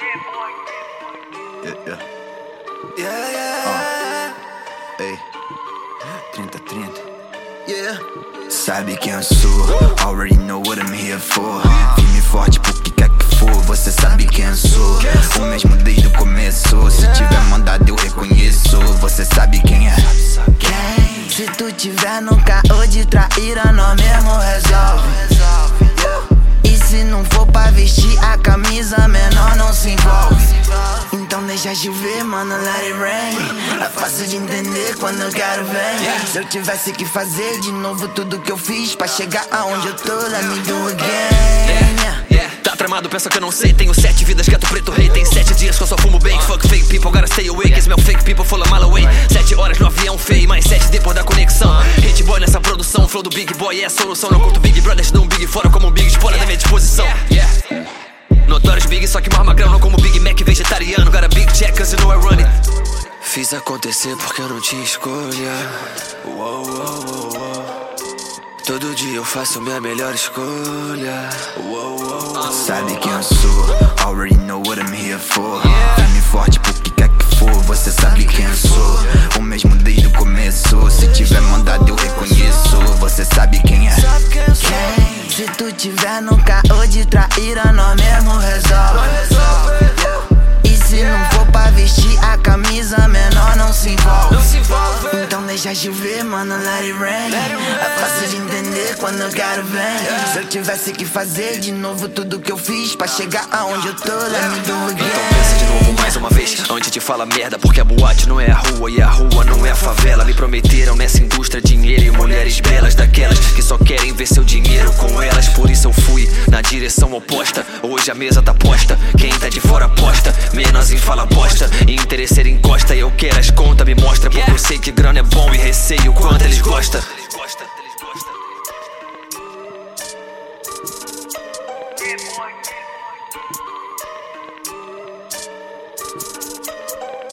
Ei, 30-30. Sabe quem eu sou, already know what I'm here for. Firme forte pro que quer que for, você sabe quem eu sou. O mesmo desde o começo, se tiver mandado eu reconheço. Você sabe quem é. Se tu tiver no caô de traíra, nós mesmo resolve. E se não for pra vestir a camisa, menor não se envolve. Então deixa chover, mano, let it rain. É fácil de entender quando eu quero ver. Se eu tivesse que fazer de novo tudo que eu fiz pra chegar aonde eu tô, let me do again. Tá tramado, pensa que eu não sei. Tenho 7 vidas, quieto, preto, rei. Tem 7 dias que eu só fumo bem. Fuck fake people, gotta stay awake. Esse meu fake people full of mile away. 7 horas no avião feio, mais 7 depois da conexão. Hit boy nessa produção, flow do Big Boy é a solução. Não curto Big Brother, te dou um Big fora como um Big spoiler da minha disposição. Notórios Big, só que mais magrão, não como Big Mac vegetariano. Got a big check, cause you know I run it. Fiz acontecer porque eu não tinha escolha. Todo dia eu faço minha melhor escolha. Sabe quem eu sou, already know what I'm here for. Firme forte pro que quer que for, você sabe quem eu sou. O mesmo desde o começo, se tiver mandado eu reconheço. Você sabe quem é. Se tu tiver no caô de traíra, nós mesmo resolve. E se não for pra vestir a camisa, menor não se envolve. Então deixa chover, mano, let it rain. É fácil de entender quando eu quero ver. Se eu tivesse que fazer de novo tudo que eu fiz pra chegar aonde eu tô, let me do again. Então pensa de novo mais uma vez antes de falar merda, porque a boate não é a rua e a rua não é a favela. Me prometeram nessa indústria dinheiro e mulheres belas, daquelas que só querem ver seu dinheiro com elas. Por isso eu fui na direção oposta. Hoje a mesa tá posta, quem tá de fora aposta. Menos em fala bosta, e interesseiro encosta. E eu quero as contas, me mostra, porque eu sei que grana é bom e receio o quanto eles gostam. Yeah, boy.